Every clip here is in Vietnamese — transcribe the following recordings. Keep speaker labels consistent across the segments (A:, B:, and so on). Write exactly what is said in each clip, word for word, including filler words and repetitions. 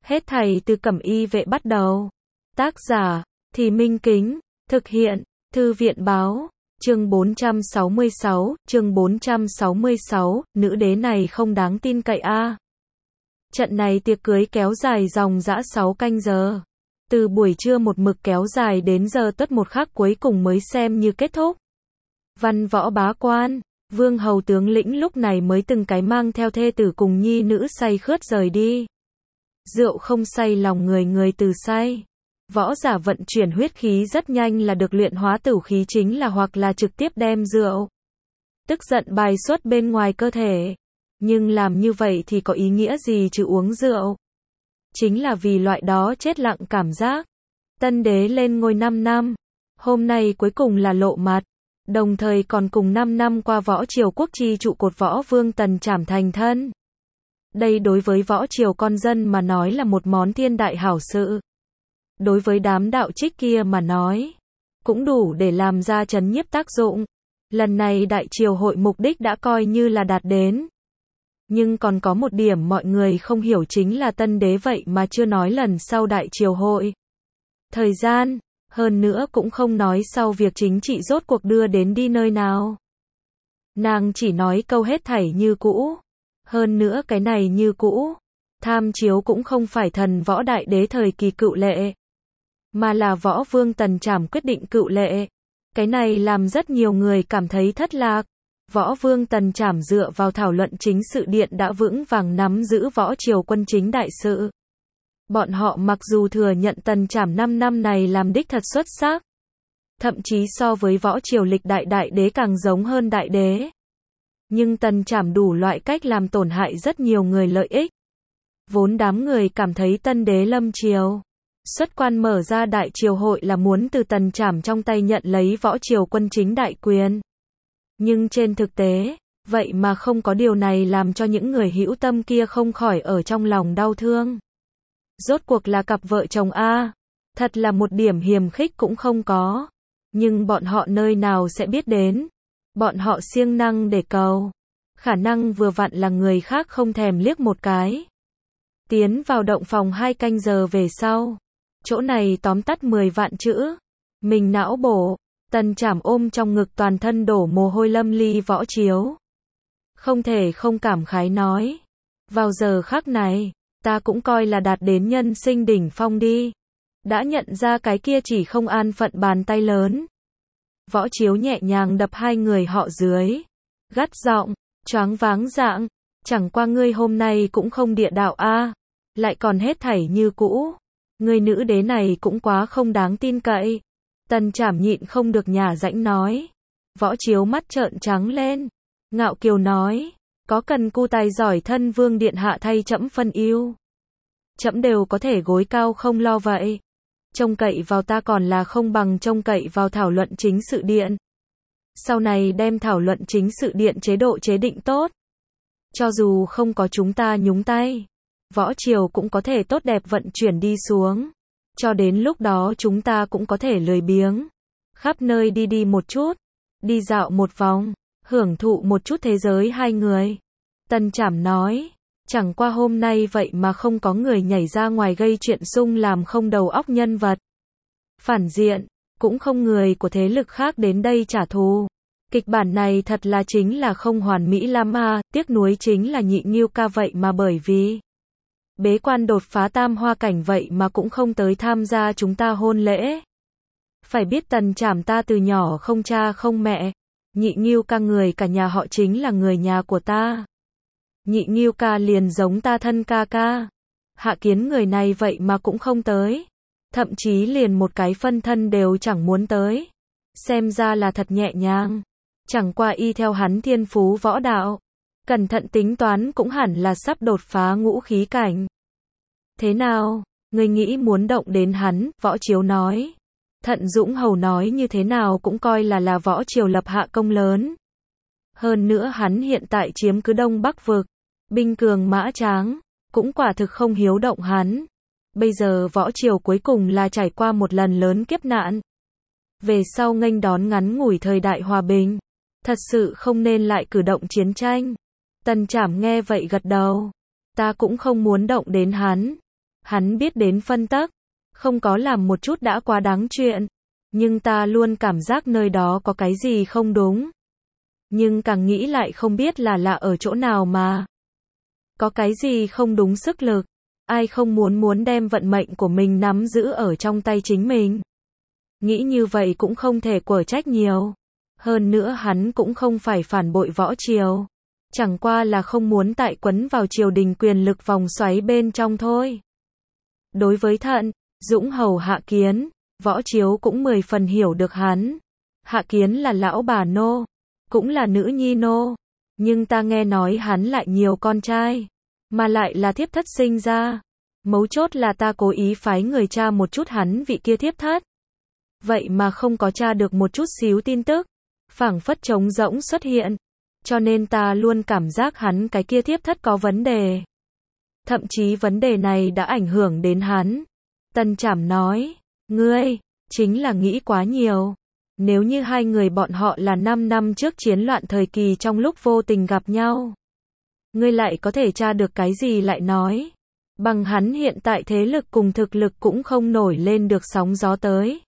A: Hết thảy từ Cẩm Y Vệ bắt đầu. Tác giả, Thì Minh Kính, thực hiện, Thư viện Báo, chương bốn trăm sáu mươi sáu, chương bốn trăm sáu mươi sáu, nữ đế này không đáng tin cậy a. Trận này tiệc cưới kéo dài dòng dã sáu canh giờ. Từ buổi trưa một mực kéo dài đến giờ tất một khắc cuối cùng mới xem như kết thúc. Văn võ bá quan, vương hầu tướng lĩnh lúc này mới từng cái mang theo thê tử cùng nhi nữ say khướt rời đi. Rượu không say lòng người, người từ say. Võ giả vận chuyển huyết khí rất nhanh là được luyện hóa tử khí, chính là hoặc là trực tiếp đem rượu tức giận bài xuất bên ngoài cơ thể. Nhưng làm như vậy thì có ý nghĩa gì chứ uống rượu? Chính là vì loại đó chết lặng cảm giác. Tân đế lên ngôi năm năm. Hôm nay cuối cùng là lộ mặt. Đồng thời còn cùng năm năm qua võ triều quốc chi trụ cột Võ Vương Tần Trảm thành thân. Đây đối với võ triều con dân mà nói là một món thiên đại hảo sự. Đối với đám đạo trích kia mà nói, cũng đủ để làm ra chấn nhiếp tác dụng. Lần này đại triều hội mục đích đã coi như là đạt đến. Nhưng còn có một điểm mọi người không hiểu chính là tân đế vậy mà chưa nói lần sau đại triều hội thời gian, hơn nữa cũng không nói sau việc chính trị rốt cuộc đưa đến đi nơi nào. Nàng chỉ nói câu hết thảy như cũ. Hơn nữa cái này như cũ, tham chiếu cũng không phải thần võ đại đế thời kỳ cựu lệ, mà là Võ Vương Tần Trảm quyết định cựu lệ. Cái này làm rất nhiều người cảm thấy thất lạc. Võ Vương Tần Trảm dựa vào thảo luận chính sự điện đã vững vàng nắm giữ võ triều quân chính đại sự. Bọn họ mặc dù thừa nhận Tần Trảm năm năm này làm đích thật xuất sắc, thậm chí so với võ triều lịch đại đại đế càng giống hơn đại đế. Nhưng Tần Trảm đủ loại cách làm tổn hại rất nhiều người lợi ích. Vốn đám người cảm thấy tân đế lâm triều xuất quan mở ra đại triều hội là muốn từ Tần Trảm trong tay nhận lấy võ triều quân chính đại quyền. Nhưng trên thực tế, vậy mà không có điều này, làm cho những người hữu tâm kia không khỏi ở trong lòng đau thương. Rốt cuộc là cặp vợ chồng a, thật là một điểm hiềm khích cũng không có. Nhưng bọn họ nơi nào sẽ biết đến, bọn họ siêng năng để cầu, khả năng vừa vặn là người khác không thèm liếc một cái. Tiến vào động phòng hai canh giờ về sau, chỗ này tóm tắt mười vạn chữ, mình não bổ. Tần Trảm ôm trong ngực toàn thân đổ mồ hôi lâm ly võ chiếu. Không thể không cảm khái nói. Vào giờ khắc này, ta cũng coi là đạt đến nhân sinh đỉnh phong đi. Đã nhận ra cái kia chỉ không an phận bàn tay lớn. Võ chiếu nhẹ nhàng đập hai người họ dưới. Gắt giọng, choáng váng dạng. Chẳng qua ngươi hôm nay cũng không địa đạo a, lại còn hết thảy như cũ. Ngươi nữ đế này cũng quá không đáng tin cậy. Tần Trảm nhịn không được nhả rãnh nói. Võ chiếu mắt trợn trắng lên. Ngạo kiều nói. Có cần cu tài giỏi thân vương điện hạ thay trẫm phân ưu. Trẫm đều có thể gối cao không lo vậy. Trông cậy vào ta còn là không bằng trông cậy vào thảo luận chính sự điện. Sau này đem thảo luận chính sự điện chế độ chế định tốt. Cho dù không có chúng ta nhúng tay, võ triều cũng có thể tốt đẹp vận chuyển đi xuống. Cho đến lúc đó chúng ta cũng có thể lười biếng, khắp nơi đi đi một chút, đi dạo một vòng, hưởng thụ một chút thế giới hai người. Tần Trảm nói, chẳng qua hôm nay vậy mà không có người nhảy ra ngoài gây chuyện xung làm không đầu óc nhân vật phản diện, cũng không người của thế lực khác đến đây trả thù. Kịch bản này thật là chính là không hoàn mỹ lắm à, tiếc nuối chính là Nhị Ngưu ca vậy mà bởi vì bế quan đột phá tam hoa cảnh vậy mà cũng không tới tham gia chúng ta hôn lễ. Phải biết Tần Trảm ta từ nhỏ không cha không mẹ. Nhị Ngưu ca người cả nhà họ chính là người nhà của ta. Nhị Ngưu ca liền giống ta thân ca ca. Hạ Kiến người này vậy mà cũng không tới. Thậm chí liền một cái phân thân đều chẳng muốn tới. Xem ra là thật nhẹ nhàng. Chẳng qua y theo hắn thiên phú võ đạo, cẩn thận tính toán cũng hẳn là sắp đột phá ngũ khí cảnh. Thế nào, ngươi nghĩ muốn động đến hắn? Võ Chiếu nói. Thận Dũng Hầu nói như thế nào cũng coi là là võ triều lập hạ công lớn. Hơn nữa hắn hiện tại chiếm cứ Đông Bắc vực, binh cường mã tráng, cũng quả thực không hiếu động hắn. Bây giờ võ triều cuối cùng là trải qua một lần lớn kiếp nạn. Về sau nghênh đón ngắn ngủi thời đại hòa bình. Thật sự không nên lại cử động chiến tranh. Tần Trảm nghe vậy gật đầu. Ta cũng không muốn động đến hắn. Hắn biết đến phân tắc, không có làm một chút đã quá đáng chuyện. Nhưng ta luôn cảm giác nơi đó có cái gì không đúng. Nhưng càng nghĩ lại không biết là lạ ở chỗ nào mà. Có cái gì không đúng sức lực. Ai không muốn muốn đem vận mệnh của mình nắm giữ ở trong tay chính mình. Nghĩ như vậy cũng không thể quở trách nhiều. Hơn nữa hắn cũng không phải phản bội Võ Triều. Chẳng qua là không muốn tại quấn vào triều đình quyền lực vòng xoáy bên trong thôi. Đối với Thận, Dũng hầu Hạ Kiến, Võ Chiếu cũng mười phần hiểu được hắn. Hạ Kiến là lão bà nô, cũng là nữ nhi nô. Nhưng ta nghe nói hắn lại nhiều con trai, mà lại là thiếp thất sinh ra. Mấu chốt là ta cố ý phái người tra một chút hắn vị kia thiếp thất. Vậy mà không có tra được một chút xíu tin tức. Phảng phất trống rỗng xuất hiện. Cho nên ta luôn cảm giác hắn cái kia thiếp thất có vấn đề. Thậm chí vấn đề này đã ảnh hưởng đến hắn. Tân Trảm nói, ngươi, chính là nghĩ quá nhiều. Nếu như hai người bọn họ là năm năm trước chiến loạn thời kỳ trong lúc vô tình gặp nhau. Ngươi lại có thể tra được cái gì lại nói. Bằng hắn hiện tại thế lực cùng thực lực cũng không nổi lên được sóng gió tới.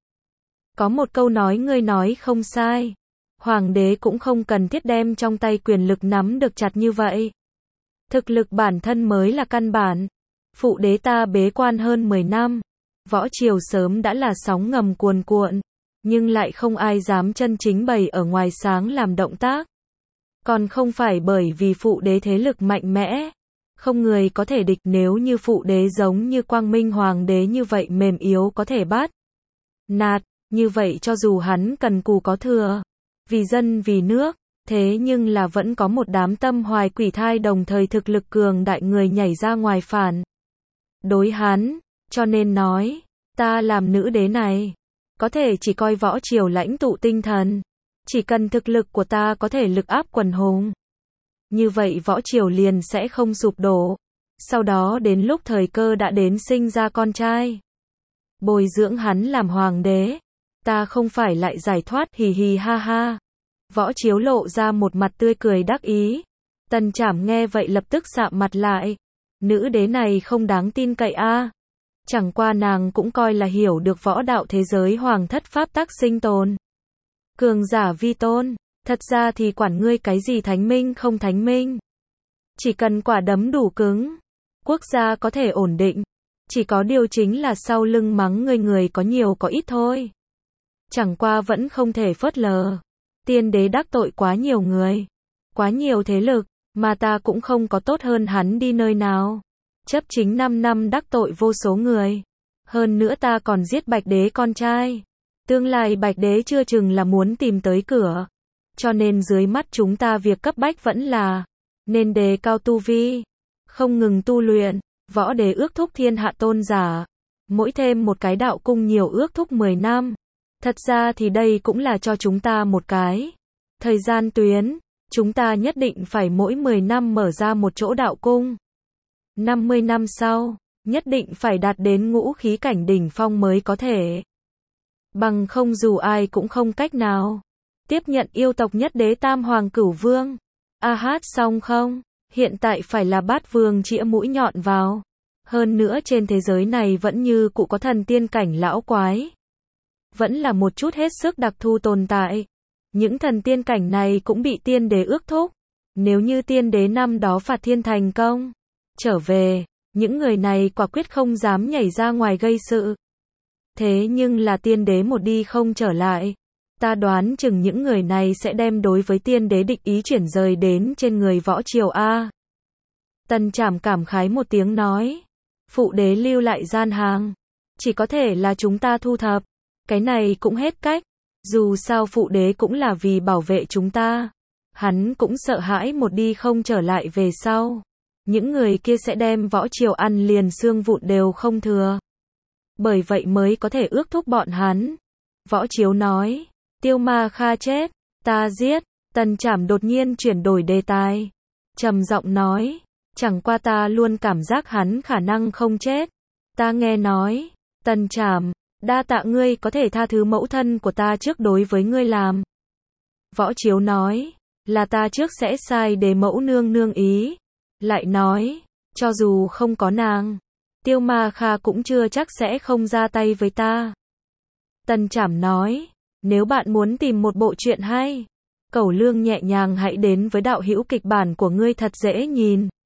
A: Có một câu nói ngươi nói không sai. Hoàng đế cũng không cần thiết đem trong tay quyền lực nắm được chặt như vậy. Thực lực bản thân mới là căn bản. Phụ đế ta bế quan hơn mười năm. Võ Triều sớm đã là sóng ngầm cuồn cuộn. Nhưng lại không ai dám chân chính bày ở ngoài sáng làm động tác. Còn không phải bởi vì phụ đế thế lực mạnh mẽ. Không người có thể địch nếu như phụ đế giống như Quang Minh Hoàng đế như vậy mềm yếu có thể bắt. Nạt, như vậy cho dù hắn cần cù có thừa. Vì dân vì nước, thế nhưng là vẫn có một đám tâm hoài quỷ thai đồng thời thực lực cường đại người nhảy ra ngoài phản. Đối hắn, cho nên nói, ta làm nữ đế này, có thể chỉ coi Võ Triều lãnh tụ tinh thần. Chỉ cần thực lực của ta có thể lực áp quần hùng. Như vậy Võ Triều liền sẽ không sụp đổ. Sau đó đến lúc thời cơ đã đến sinh ra con trai. Bồi dưỡng hắn làm hoàng đế. Ta không phải lại giải thoát hì hì ha ha. Võ Chiếu lộ ra một mặt tươi cười đắc ý. Tần Trảm nghe vậy lập tức sạm mặt lại. Nữ đế này không đáng tin cậy a. Chẳng qua nàng cũng coi là hiểu được võ đạo thế giới hoàng thất pháp tắc sinh tồn. Cường giả vi tôn, thật ra thì quản ngươi cái gì thánh minh không thánh minh. Chỉ cần quả đấm đủ cứng, quốc gia có thể ổn định. Chỉ có điều chính là sau lưng mắng ngươi người có nhiều có ít thôi. Chẳng qua vẫn không thể phớt lờ. Tiên đế đắc tội quá nhiều người, quá nhiều thế lực, mà ta cũng không có tốt hơn hắn đi nơi nào. Chấp chính năm năm đắc tội vô số người. Hơn nữa ta còn giết Bạch đế con trai. Tương lai Bạch đế chưa chừng là muốn tìm tới cửa. Cho nên dưới mắt chúng ta việc cấp bách vẫn là nên đề cao tu vi, không ngừng tu luyện. Võ đế ước thúc thiên hạ tôn giả, mỗi thêm một cái đạo cung nhiều ước thúc mười năm. Thật ra thì đây cũng là cho chúng ta một cái thời gian tuyến. Chúng ta nhất định phải mỗi mười năm mở ra một chỗ đạo cung. năm mươi năm sau, nhất định phải đạt đến ngũ khí cảnh đỉnh phong mới có thể. Bằng không dù ai cũng không cách nào tiếp nhận yêu tộc nhất đế tam hoàng cửu vương. A hát xong không? Hiện tại phải là bát vương chĩa mũi nhọn vào. Hơn nữa trên thế giới này vẫn như cụ có thần tiên cảnh lão quái. Vẫn là một chút hết sức đặc thù tồn tại. Những thần tiên cảnh này cũng bị tiên đế ước thúc. Nếu như tiên đế năm đó phạt thiên thành công trở về, những người này quả quyết không dám nhảy ra ngoài gây sự. Thế nhưng là tiên đế một đi không trở lại. Ta đoán chừng những người này sẽ đem đối với tiên đế địch ý chuyển rời đến trên người Võ Triều A. Tần Trảm cảm khái một tiếng nói. Phụ đế lưu lại gian hàng. Chỉ có thể là chúng ta thu thập. Cái này cũng hết cách. Dù sao phụ đế cũng là vì bảo vệ chúng ta. Hắn cũng sợ hãi một đi không trở lại về sau. Những người kia sẽ đem Võ Triều ăn liền xương vụn đều không thừa. Bởi vậy mới có thể ước thúc bọn hắn. Võ Chiếu nói. Tiêu Ma Kha chết. Ta giết. Tần Trảm đột nhiên chuyển đổi đề tài. Trầm giọng nói. Chẳng qua ta luôn cảm giác hắn khả năng không chết. Ta nghe nói. Tần Trảm. Đa tạ ngươi có thể tha thứ mẫu thân của ta trước đối với ngươi làm. Võ Chiếu nói. Là ta trước sẽ sai để mẫu nương nương ý. Lại nói. Cho dù không có nàng. Tiêu Ma Kha cũng chưa chắc sẽ không ra tay với ta. Tần Trảm nói, nếu bạn muốn tìm một bộ truyện hay, Cẩu Lương nhẹ nhàng hãy đến với đạo hữu kịch bản của ngươi thật dễ nhìn.